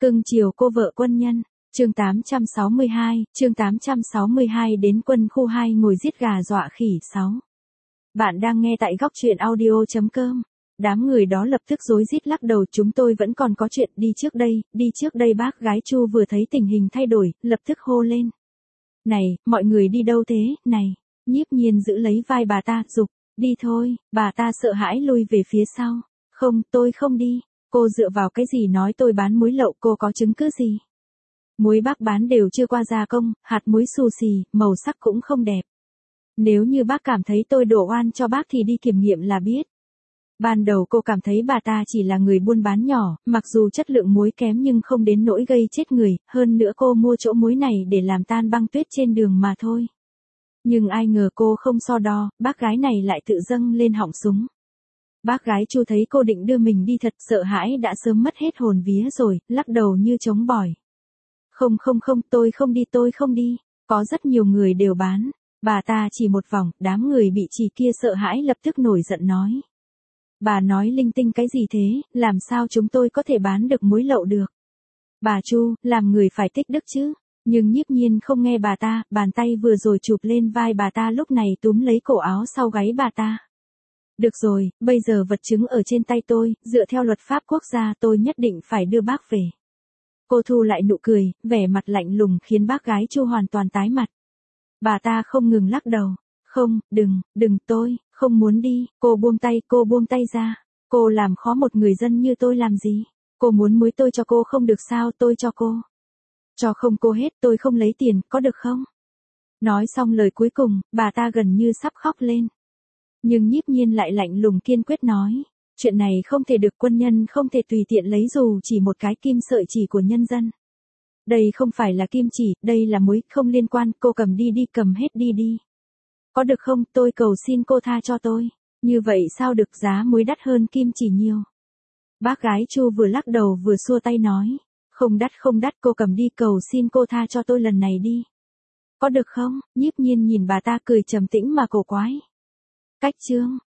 Cưng chiều cô vợ quân nhân. Chương 862 đến quân khu 2 ngồi giết gà dọa khỉ 6. Bạn đang nghe tại góc truyện audio.com. Đám người đó lập tức rối rít lắc đầu, chúng tôi vẫn còn có chuyện, đi trước đây. Bác gái Chu vừa thấy tình hình thay đổi, lập tức hô lên. Này, mọi người đi đâu thế, này? Nhiếp Nhiên giữ lấy vai bà ta, giục, đi thôi. Bà ta sợ hãi lui về phía sau. Không, tôi không đi. Cô dựa vào cái gì nói tôi bán muối lậu, cô có chứng cứ gì? Muối bác bán đều chưa qua gia công, hạt muối xù xì, màu sắc cũng không đẹp. Nếu như bác cảm thấy tôi đổ oan cho bác thì đi kiểm nghiệm là biết. Ban đầu cô cảm thấy bà ta chỉ là người buôn bán nhỏ, mặc dù chất lượng muối kém nhưng không đến nỗi gây chết người, hơn nữa cô mua chỗ muối này để làm tan băng tuyết trên đường mà thôi. Nhưng ai ngờ cô không so đo, bác gái này lại tự dâng lên họng súng. Bác gái Chu thấy cô định đưa mình đi thật sợ hãi đã sớm mất hết hồn vía rồi, lắc đầu như trống bỏi. Không, tôi không đi, có rất nhiều người đều bán. Bà ta chỉ một vòng, đám người bị chỉ kia sợ hãi lập tức nổi giận nói. Bà nói linh tinh cái gì thế, làm sao chúng tôi có thể bán được muối lậu được? Bà Chu, làm người phải tích đức chứ. Nhưng Nhiếp Nhiên không nghe bà ta, bàn tay vừa rồi chụp lên vai bà ta lúc này túm lấy cổ áo sau gáy bà ta. Được rồi, bây giờ vật chứng ở trên tay tôi, dựa theo luật pháp quốc gia tôi nhất định phải đưa bác về. Cô thu lại nụ cười, vẻ mặt lạnh lùng khiến bác gái Chu hoàn toàn tái mặt. Bà ta không ngừng lắc đầu. Không, đừng, tôi không muốn đi. Cô buông tay ra. Cô làm khó một người dân như tôi làm gì? Cô muốn muối tôi cho cô không được sao, tôi cho cô. Cho không cô hết, tôi không lấy tiền, có được không? Nói xong lời cuối cùng, bà ta gần như sắp khóc lên. Nhưng Nhiếp Nhiên lại lạnh lùng kiên quyết nói. Chuyện này không thể được, quân nhân không thể tùy tiện lấy dù chỉ một cái kim sợi chỉ của nhân dân. Đây không phải là kim chỉ, đây là muối, không liên quan, cô cầm đi, cầm hết đi. Có được không, tôi cầu xin cô tha cho tôi. Như vậy sao được, giá muối đắt hơn kim chỉ nhiều. Bác gái Chu vừa lắc đầu vừa xua tay nói. Không đắt, cô cầm đi, cầu xin cô tha cho tôi lần này đi. Có được không? Nhiếp Nhiên nhìn bà ta cười trầm tĩnh mà cổ quái. Cách chương